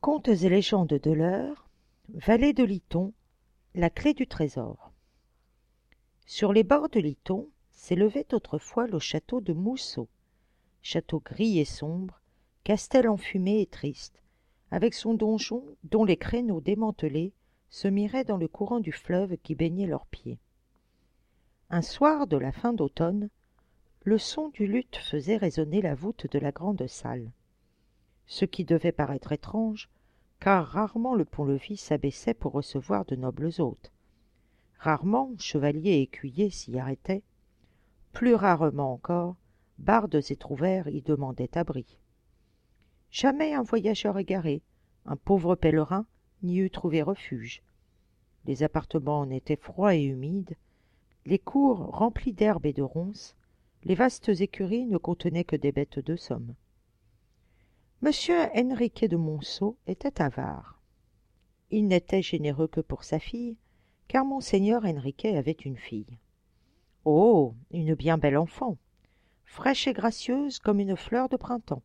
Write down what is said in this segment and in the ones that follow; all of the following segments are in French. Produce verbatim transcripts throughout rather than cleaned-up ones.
Contes et légendes de l'heure, vallée de Lyton, la clé du trésor. Sur les bords de Lyton s'élevait autrefois le château de Mousseau, château gris et sombre, castel enfumé et triste, avec son donjon dont les créneaux démantelés se miraient dans le courant du fleuve qui baignait leurs pieds. Un soir de la fin d'automne, le son du luth faisait résonner la voûte de la grande salle. Ce qui devait paraître étrange, car rarement le pont-levis s'abaissait pour recevoir de nobles hôtes. Rarement chevaliers et écuyers s'y arrêtaient. Plus rarement encore, bardes et trouvères y demandaient abri. Jamais un voyageur égaré, un pauvre pèlerin, n'y eût trouvé refuge. Les appartements en étaient froids et humides, les cours remplies d'herbes et de ronces, les vastes écuries ne contenaient que des bêtes de somme. Monsieur Henriquet de Monceau était avare. Il n'était généreux que pour sa fille, car monseigneur Henriquet avait une fille. Oh, une bien belle enfant, fraîche et gracieuse comme une fleur de printemps.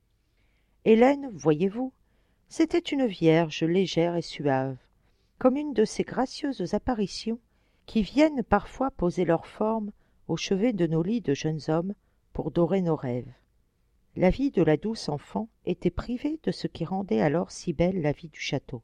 Hélène, voyez-vous, c'était une vierge légère et suave, comme une de ces gracieuses apparitions qui viennent parfois poser leur forme au chevet de nos lits de jeunes hommes pour dorer nos rêves. La vie de la douce enfant était privée de ce qui rendait alors si belle la vie du château.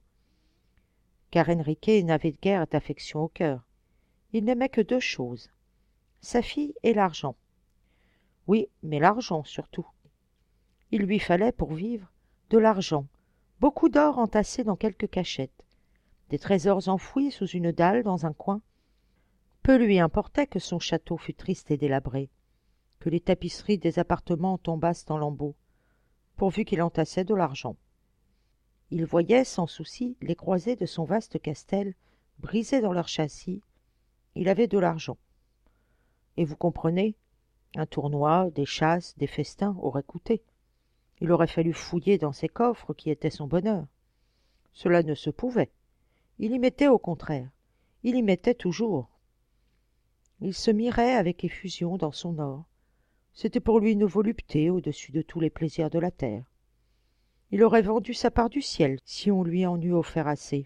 Car Henriquet n'avait guère d'affection au cœur. Il n'aimait que deux choses, sa fille et l'argent. Oui, mais l'argent surtout. Il lui fallait, pour vivre, de l'argent, beaucoup d'or entassé dans quelques cachettes, des trésors enfouis sous une dalle dans un coin. Peu lui importait que son château fût triste et délabré, que les tapisseries des appartements tombassent en lambeaux, pourvu qu'il entassait de l'argent. Il voyait sans souci les croisées de son vaste castel brisées dans leur châssis. Il avait de l'argent. Et vous comprenez, un tournoi, des chasses, des festins auraient coûté. Il aurait fallu fouiller dans ses coffres qui étaient son bonheur. Cela ne se pouvait. Il y mettait au contraire. Il y mettait toujours. Il se mirait avec effusion dans son or. C'était pour lui une volupté au-dessus de tous les plaisirs de la terre. Il aurait vendu sa part du ciel si on lui en eût offert assez.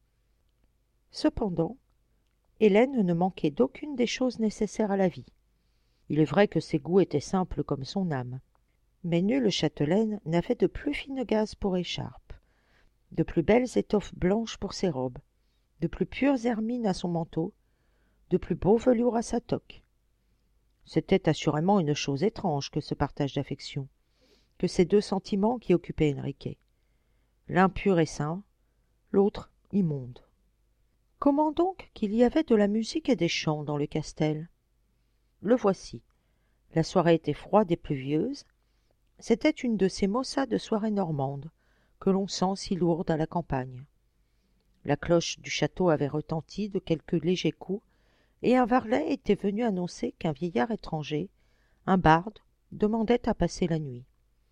Cependant, Hélène ne manquait d'aucune des choses nécessaires à la vie. Il est vrai que ses goûts étaient simples comme son âme, mais nulle châtelaine n'avait de plus fine gaze pour écharpe, de plus belles étoffes blanches pour ses robes, de plus pures hermines à son manteau, de plus beau velours à sa toque. C'était assurément une chose étrange que ce partage d'affection, que ces deux sentiments qui occupaient Henriquet, l'un pur et saint, l'autre immonde. Comment donc qu'il y avait de la musique et des chants dans le castel? Le voici. La soirée était froide et pluvieuse. C'était une de ces maussades soirées normandes que l'on sent si lourdes à la campagne. La cloche du château avait retenti de quelques légers coups, et un varlet était venu annoncer qu'un vieillard étranger, un barde, demandait à passer la nuit.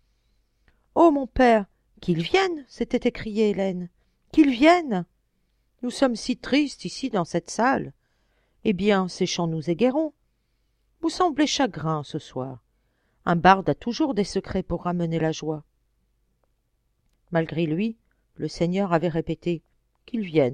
« Oh, mon père, qu'il vienne !» s'était écriée Hélène. « Qu'il vienne ! Nous sommes si tristes ici dans cette salle. Eh bien, ces chants nous égaieront. Vous semblez chagrin ce soir. Un barde a toujours des secrets pour ramener la joie. » Malgré lui, le seigneur avait répété « qu'il vienne ».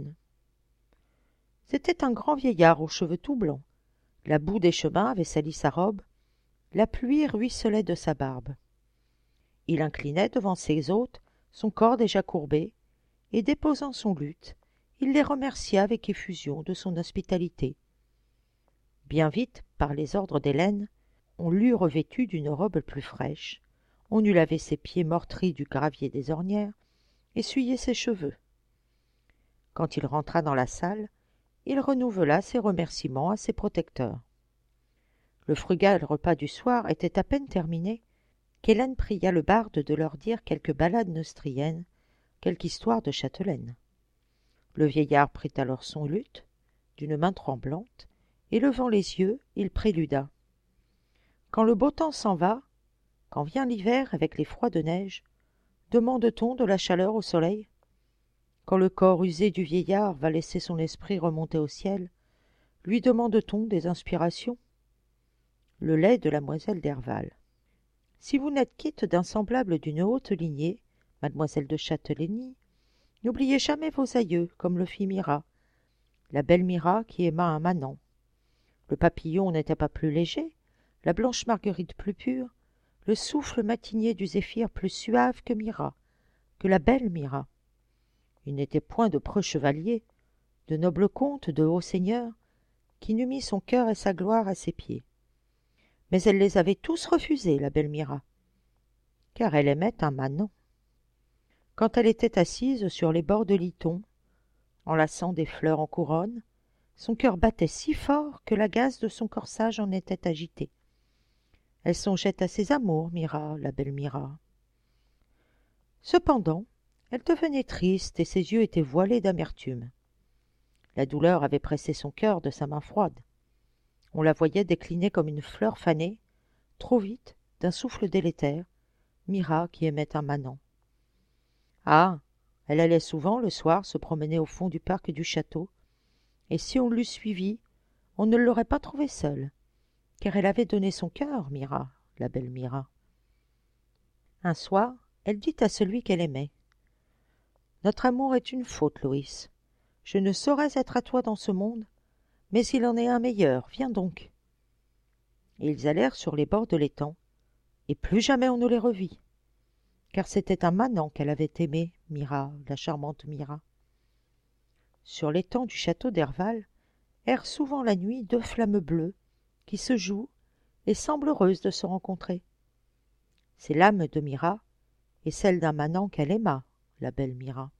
C'était un grand vieillard aux cheveux tout blancs. La boue des chemins avait sali sa robe, la pluie ruisselait de sa barbe. Il inclinait devant ses hôtes son corps déjà courbé, et déposant son luth, il les remercia avec effusion de son hospitalité. Bien vite, par les ordres d'Hélène, on l'eut revêtu d'une robe plus fraîche, on eut lavé ses pieds meurtris du gravier des ornières, essuyé ses cheveux. Quand il rentra dans la salle, il renouvela ses remerciements à ses protecteurs. Le frugal repas du soir était à peine terminé qu'Hélène pria le barde de leur dire quelque ballade neustrienne, quelque histoire de châtelaine. Le vieillard prit alors son luth, d'une main tremblante, et levant les yeux, il préluda. Quand le beau temps s'en va, quand vient l'hiver avec les froids de neige, demande-t-on de la chaleur au soleil? Quand le corps usé du vieillard va laisser son esprit remonter au ciel, lui demande-t-on des inspirations? Le lait de mademoiselle Derval. Si vous n'êtes quitte d'un semblable d'une haute lignée, mademoiselle de Châtellenie, N'oubliez jamais vos aïeux, comme le fit Mira, la belle Mira qui aima un manant. Le papillon n'était pas plus léger, la blanche marguerite plus pure, le souffle matinier du zéphyr plus suave que Mira, que la belle Mira. Il n'était point de preux chevalier, de noble comte, de haut seigneur, qui n'eût mis son cœur et sa gloire à ses pieds. Mais elle les avait tous refusés, la belle Mira, car elle aimait un manant. Quand elle était assise sur les bords de l'iton, enlaçant des fleurs en couronne, son cœur battait si fort que la gaze de son corsage en était agitée. Elle songeait à ses amours, Mira, la belle Mira. Cependant, elle devenait triste et ses yeux étaient voilés d'amertume. La douleur avait pressé son cœur de sa main froide. On la voyait décliner comme une fleur fanée, trop vite, d'un souffle délétère, Mira qui aimait un manant. Ah, elle allait souvent le soir se promener au fond du parc du château, et si on l'eût suivie, on ne l'aurait pas trouvée seule, car elle avait donné son cœur, Mira, la belle Mira. Un soir, elle dit à celui qu'elle aimait, « Notre amour est une faute, Loïs. Je ne saurais être à toi dans ce monde, mais il en est un meilleur, viens donc. » Et ils allèrent sur les bords de l'étang, et plus jamais on ne les revit, car c'était un manant qu'elle avait aimé, Mira, la charmante Mira. Sur l'étang du château d'Herval errent souvent la nuit deux flammes bleues qui se jouent et semblent heureuses de se rencontrer. C'est l'âme de Mira et celle d'un manant qu'elle aima, la belle Mira.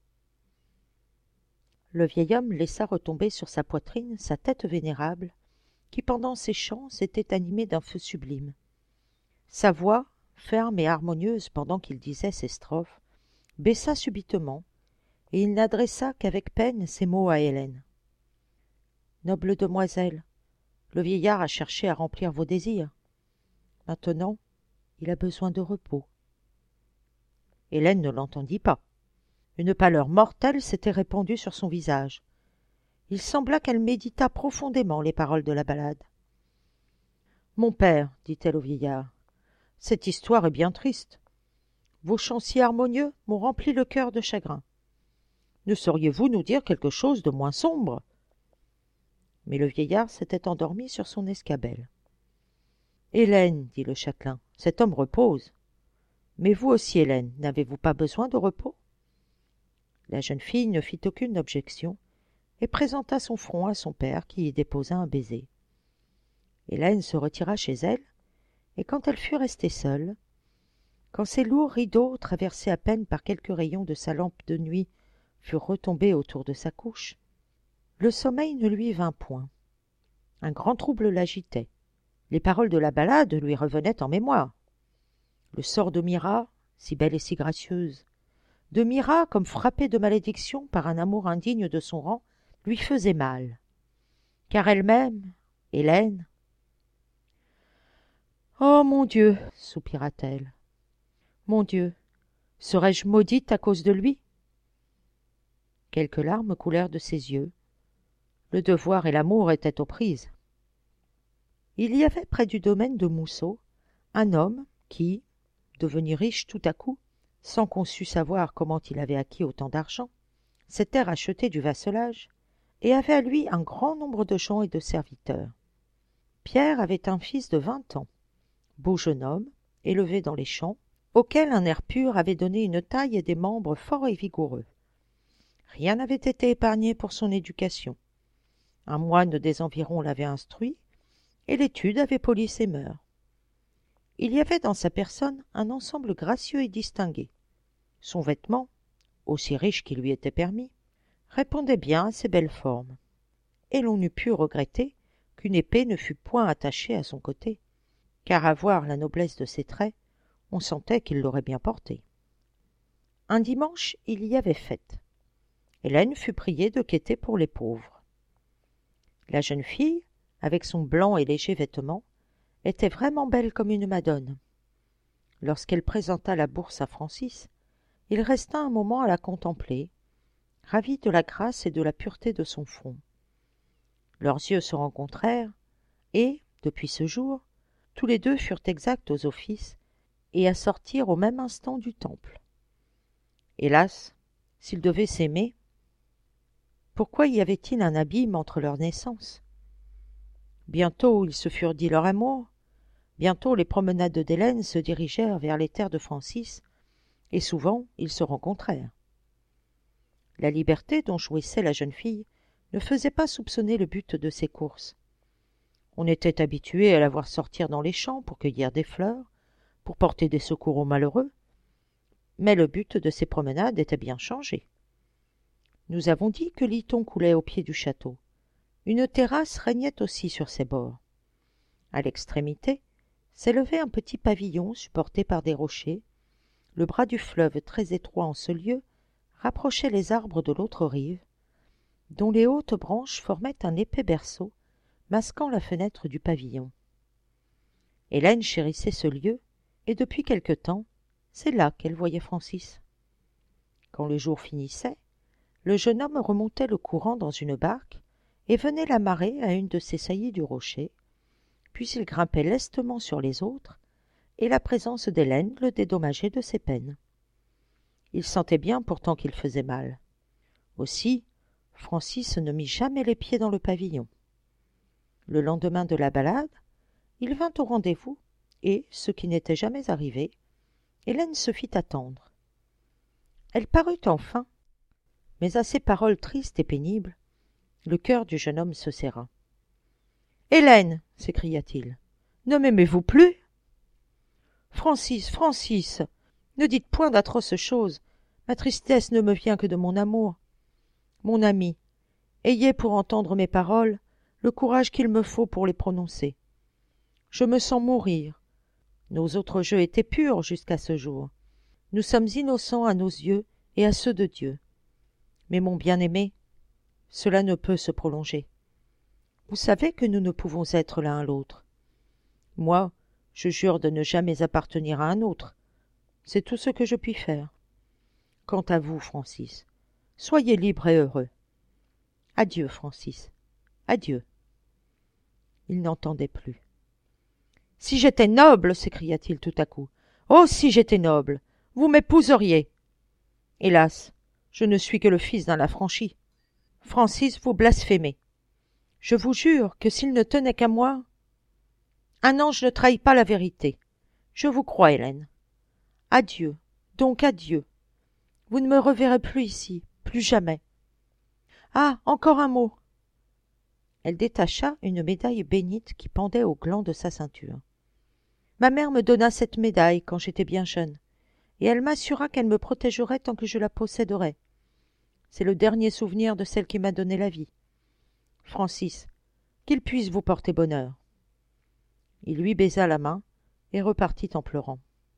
Le vieil homme laissa retomber sur sa poitrine sa tête vénérable, qui pendant ses chants s'était animée d'un feu sublime. Sa voix, ferme et harmonieuse pendant qu'il disait ses strophes, baissa subitement, et il n'adressa qu'avec peine ces mots à Hélène. « Noble demoiselle, le vieillard a cherché à remplir vos désirs. Maintenant, il a besoin de repos. » Hélène ne l'entendit pas. Une pâleur mortelle s'était répandue sur son visage. Il sembla qu'elle méditât profondément les paroles de la ballade. « Mon père, dit-elle au vieillard, cette histoire est bien triste. Vos chants si harmonieux m'ont rempli le cœur de chagrin. Ne sauriez-vous nous dire quelque chose de moins sombre ?» Mais le vieillard s'était endormi sur son escabelle. « Hélène, dit le châtelain, cet homme repose. Mais vous aussi, Hélène, n'avez-vous pas besoin de repos ?» La jeune fille ne fit aucune objection et présenta son front à son père qui y déposa un baiser. Hélène se retira chez elle, et quand elle fut restée seule, quand ses lourds rideaux, traversés à peine par quelques rayons de sa lampe de nuit, furent retombés autour de sa couche, le sommeil ne lui vint point. Un grand trouble l'agitait. Les paroles de la ballade lui revenaient en mémoire. Le sort de Mira, si belle et si gracieuse, de Mira comme frappée de malédiction par un amour indigne de son rang, lui faisait mal. Car elle-même, Hélène... « Oh, mon Dieu !» soupira-t-elle. « Mon Dieu, serais-je maudite à cause de lui ?» Quelques larmes coulèrent de ses yeux. Le devoir et l'amour étaient aux prises. Il y avait près du domaine de Mousseau un homme qui, devenu riche tout à coup, sans qu'on sût savoir comment il avait acquis autant d'argent, s'était racheté du vasselage et avait à lui un grand nombre de gens et de serviteurs. Pierre avait un fils de vingt ans, beau jeune homme, élevé dans les champs, auquel un air pur avait donné une taille et des membres forts et vigoureux. Rien n'avait été épargné pour son éducation. Un moine des environs l'avait instruit, et l'étude avait poli ses mœurs. Il y avait dans sa personne un ensemble gracieux et distingué. Son vêtement, aussi riche qu'il lui était permis, répondait bien à ses belles formes, et l'on eût pu regretter qu'une épée ne fût point attachée à son côté, car à voir la noblesse de ses traits, on sentait qu'il l'aurait bien portée. Un dimanche, il y avait fête. Hélène fut priée de quêter pour les pauvres. La jeune fille, avec son blanc et léger vêtement, était vraiment belle comme une madone. Lorsqu'elle présenta la bourse à Francis, il resta un moment à la contempler, ravi de la grâce et de la pureté de son front. Leurs yeux se rencontrèrent, et, depuis ce jour, tous les deux furent exacts aux offices et à sortir au même instant du temple. Hélas, S'ils devaient s'aimer, pourquoi y avait-il un abîme entre leurs naissances? Bientôt ils se furent dit leur amour, bientôt les promenades d'Hélène se dirigèrent vers les terres de Francis, et souvent ils se rencontrèrent. La liberté dont jouissait la jeune fille ne faisait pas soupçonner le but de ses courses. On était habitué à la voir sortir dans les champs pour cueillir des fleurs, pour porter des secours aux malheureux, mais le but de ces promenades était bien changé. Nous avons dit que l'Iton coulait au pied du château. Une terrasse régnait aussi sur ses bords. À l'extrémité s'élevait un petit pavillon supporté par des rochers. Le bras du fleuve, très étroit en ce lieu, rapprochait les arbres de l'autre rive, dont les hautes branches formaient un épais berceau, masquant la fenêtre du pavillon. Hélène chérissait ce lieu, et depuis quelque temps, c'est là qu'elle voyait Francis. Quand le jour finissait, le jeune homme remontait le courant dans une barque et venait l'amarrer à une de ces saillies du rocher, puis il grimpait lestement sur les autres, et la présence d'Hélène le dédommageait de ses peines. Il sentait bien pourtant qu'il faisait mal. Aussi, Francis ne mit jamais les pieds dans le pavillon. Le lendemain de la balade, il vint au rendez-vous, et, ce qui n'était jamais arrivé, Hélène se fit attendre. Elle parut enfin, mais à ces paroles tristes et pénibles, le cœur du jeune homme se serra. « Hélène !» s'écria-t-il. « Ne m'aimez-vous plus ?»« Francis, Francis, ne dites point d'atroces choses. Ma tristesse ne me vient que de mon amour. Mon ami, ayez pour entendre mes paroles le courage qu'il me faut pour les prononcer. Je me sens mourir. Nos autres jeux étaient purs jusqu'à ce jour. Nous sommes innocents à nos yeux et à ceux de Dieu. Mais mon bien-aimé, cela ne peut se prolonger. Vous savez que nous ne pouvons être l'un à l'autre. Moi, je jure de ne jamais appartenir à un autre. C'est tout ce que je puis faire. Quant à vous, Francis, soyez libre et heureux. Adieu, Francis. Adieu. Il n'entendait plus. « Si j'étais noble !» s'écria-t-il tout à coup. « Oh, si j'étais noble ! Vous m'épouseriez !» Hélas, je ne suis que le fils d'un affranchi. Francis, vous blasphémez. Je vous jure que s'il ne tenait qu'à moi... Un ange ne trahit pas la vérité. Je vous crois, Hélène. Adieu, donc adieu. Vous ne me reverrez plus ici, plus jamais. Ah, encore un mot. Elle détacha une médaille bénite qui pendait au gland de sa ceinture. Ma mère me donna cette médaille quand j'étais bien jeune, et elle m'assura qu'elle me protégerait tant que je la posséderais. C'est le dernier souvenir de celle qui m'a donné la vie. Francis, qu'il puisse vous porter bonheur. Il lui baisa la main et repartit en pleurant.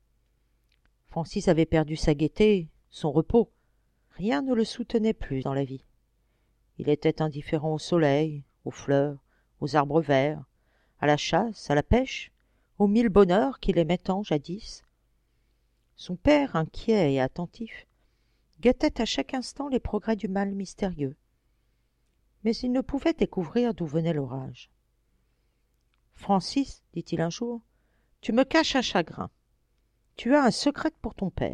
Francis avait perdu sa gaieté, son repos. Rien ne le soutenait plus dans la vie. Il était indifférent au soleil, aux fleurs, aux arbres verts, à la chasse, à la pêche, aux mille bonheurs qu'il aimait tant jadis. Son père, inquiet et attentif, guettait à chaque instant les progrès du mal mystérieux. Mais il ne pouvait découvrir d'où venait l'orage. « Francis, dit-il un jour, tu me caches un chagrin. Tu as un secret pour ton père. »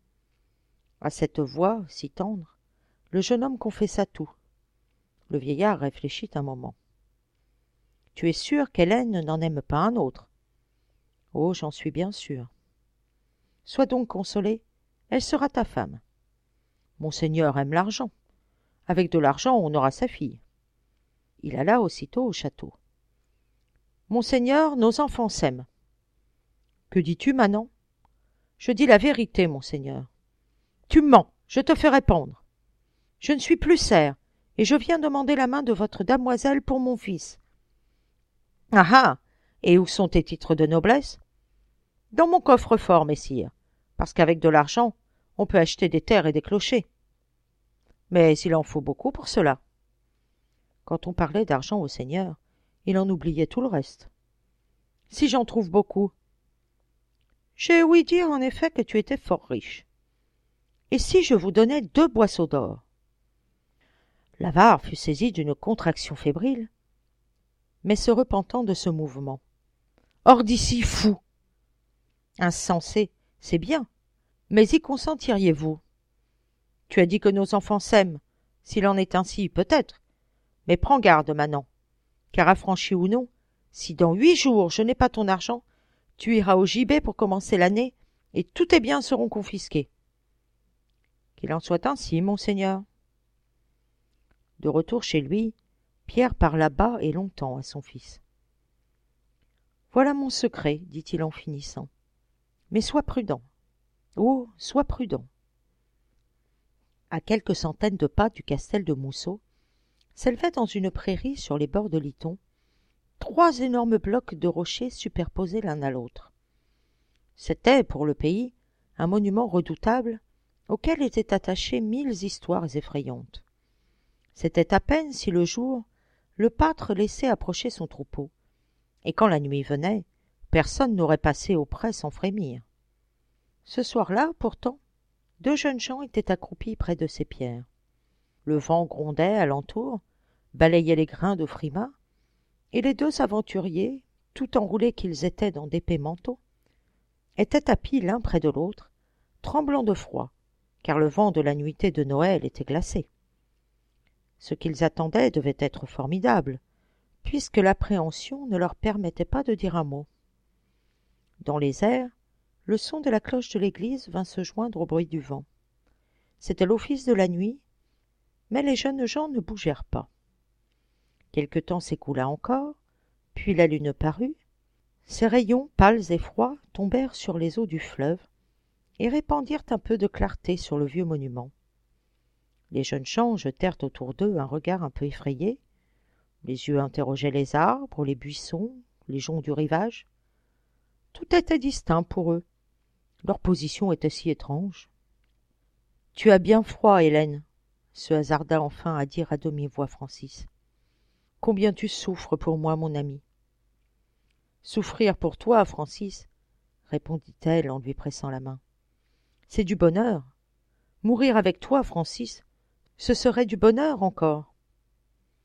À cette voix si tendre, le jeune homme confessa tout. Le vieillard réfléchit un moment. « Tu es sûr qu'Hélène n'en aime pas un autre ?»« Oh, j'en suis bien sûr. »« Sois donc consolé, elle sera ta femme. Monseigneur aime l'argent. Avec de l'argent, on aura sa fille. » Il alla aussitôt au château. « Monseigneur, nos enfants s'aiment. »« Que dis-tu, Manon ?»« Je dis la vérité, monseigneur. »« Tu mens, je te fais répondre. Je ne suis plus serf, et je viens demander la main de votre damoiselle pour mon fils. »« Ah ah, et où sont tes titres de noblesse ?»« Dans mon coffre-fort, messire, parce qu'avec de l'argent, on peut acheter des terres et des clochers. Mais il en faut beaucoup pour cela. » Quand on parlait d'argent au seigneur, il en oubliait tout le reste. « Si j'en trouve beaucoup. »« J'ai ouï dire en effet que tu étais fort riche. Et si je vous donnais deux boisseaux d'or ?» L'avare fut saisi d'une contraction fébrile, mais se repentant de ce mouvement. « Hors d'ici, fou !»« Insensé, c'est bien, mais y consentiriez-vous ?»« Tu as dit que nos enfants s'aiment. S'il en est ainsi, peut-être. Mais prends garde, Manan, car affranchi ou non, si dans huit jours je n'ai pas ton argent, tu iras au gibet pour commencer l'année, et tous tes biens seront confisqués. Qu'il en soit ainsi, monseigneur. De retour chez lui, Pierre parla bas et longtemps à son fils. Voilà mon secret, dit-il en finissant. Mais sois prudent. Oh, sois prudent. À quelques centaines de pas du castel de Mousseau, s'élevaient dans une prairie sur les bords de l'Iton trois énormes blocs de rochers superposés l'un à l'autre. C'était, pour le pays, un monument redoutable auquel étaient attachées mille histoires effrayantes. C'était à peine si le jour, le pâtre laissait approcher son troupeau, et quand la nuit venait, personne n'aurait passé auprès sans frémir. Ce soir-là, pourtant, deux jeunes gens étaient accroupis près de ces pierres. Le vent grondait alentour, balayait les grains de frimas, et les deux aventuriers, tout enroulés qu'ils étaient dans d'épais manteaux, étaient tapis l'un près de l'autre, tremblants de froid, car le vent de la nuitée de Noël était glacé. Ce qu'ils attendaient devait être formidable, puisque l'appréhension ne leur permettait pas de dire un mot. Dans les airs, le son de la cloche de l'église vint se joindre au bruit du vent. C'était l'office de la nuit, mais les jeunes gens ne bougèrent pas. Quelque temps s'écoula encore, puis la lune parut. Ses rayons, pâles et froids, tombèrent sur les eaux du fleuve et répandirent un peu de clarté sur le vieux monument. Les jeunes gens jetèrent autour d'eux un regard un peu effrayé. Les yeux interrogeaient les arbres, les buissons, les joncs du rivage. Tout était distinct pour eux. Leur position était si étrange. « Tu as bien froid, Hélène, » se hasarda enfin à dire à demi-voix Francis. « Combien tu souffres pour moi, mon ami. »« Souffrir pour toi, Francis, » répondit-elle en lui pressant la main. « C'est du bonheur. Mourir avec toi, Francis, ce serait du bonheur encore. »« Espérons. »«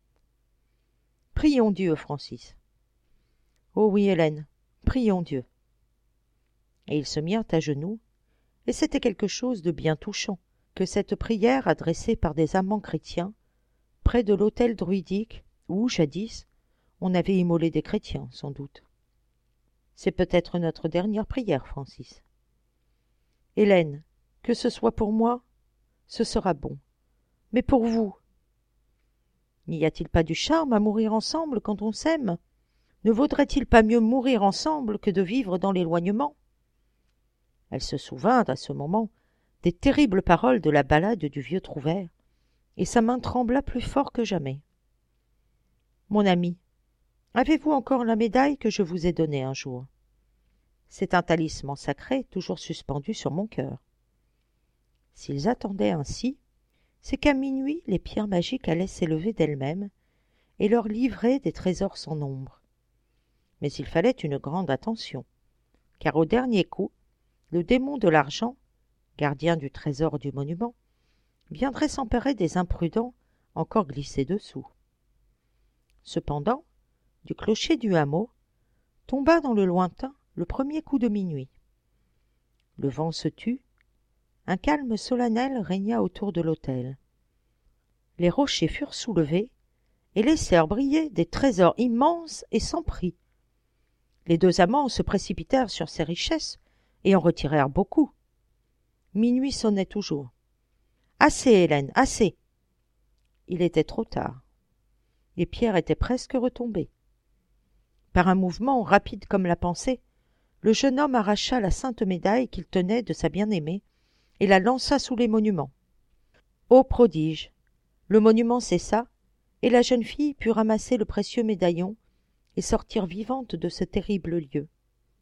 Prions Dieu, Francis. »« Oh oui, Hélène, prions Dieu. » Et ils se mirent à genoux, et c'était quelque chose de bien touchant que cette prière adressée par des amants chrétiens près de l'autel druidique où, jadis, on avait immolé des chrétiens, sans doute. C'est peut-être notre dernière prière, Francis. Hélène, que ce soit pour moi, ce sera bon. Mais pour vous, n'y a-t-il pas du charme à mourir ensemble quand on s'aime? Ne vaudrait-il pas mieux mourir ensemble que de vivre dans l'éloignement? Elle se souvint à ce moment des terribles paroles de la ballade du vieux Trouvère, et sa main trembla plus fort que jamais. « Mon ami, avez-vous encore la médaille que je vous ai donnée un jour? C'est un talisman sacré toujours suspendu sur mon cœur. S'ils attendaient ainsi, c'est qu'à minuit les pierres magiques allaient s'élever d'elles-mêmes et leur livrer des trésors sans nombre. Mais il fallait une grande attention, car au dernier coup, le démon de l'argent, gardien du trésor du monument, viendrait s'emparer des imprudents encore glissés dessous. Cependant, du clocher du hameau tomba dans le lointain le premier coup de minuit. Le vent se tut, un calme solennel régna autour de l'autel. Les rochers furent soulevés et laissèrent briller des trésors immenses et sans prix. Les deux amants se précipitèrent sur ces richesses et en retirèrent beaucoup. Minuit sonnait toujours. « Assez, Hélène, assez !» Il était trop tard. Les pierres étaient presque retombées. Par un mouvement rapide comme la pensée, le jeune homme arracha la sainte médaille qu'il tenait de sa bien-aimée et la lança sous les monuments. Ô prodige! Le monument cessa, et la jeune fille put ramasser le précieux médaillon et sortir vivante de ce terrible lieu.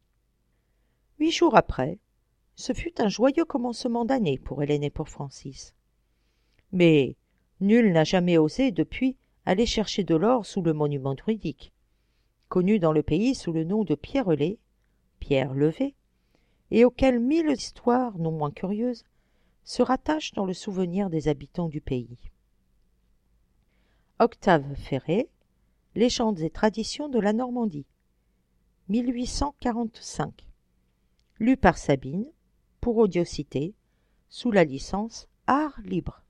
Huit jours après, ce fut un joyeux commencement d'année pour Hélène et pour Francis. Mais nul n'a jamais osé depuis aller chercher de l'or sous le monument druidique, connu dans le pays sous le nom de pierrelée, pierre levée, et auquel mille histoires non moins curieuses se rattachent dans le souvenir des habitants du pays. Octave Ferré, Légendes et traditions de la Normandie, mille huit cent quarante-cinq. Lu par Sabine, pour Audiocité, sous la licence Art Libre.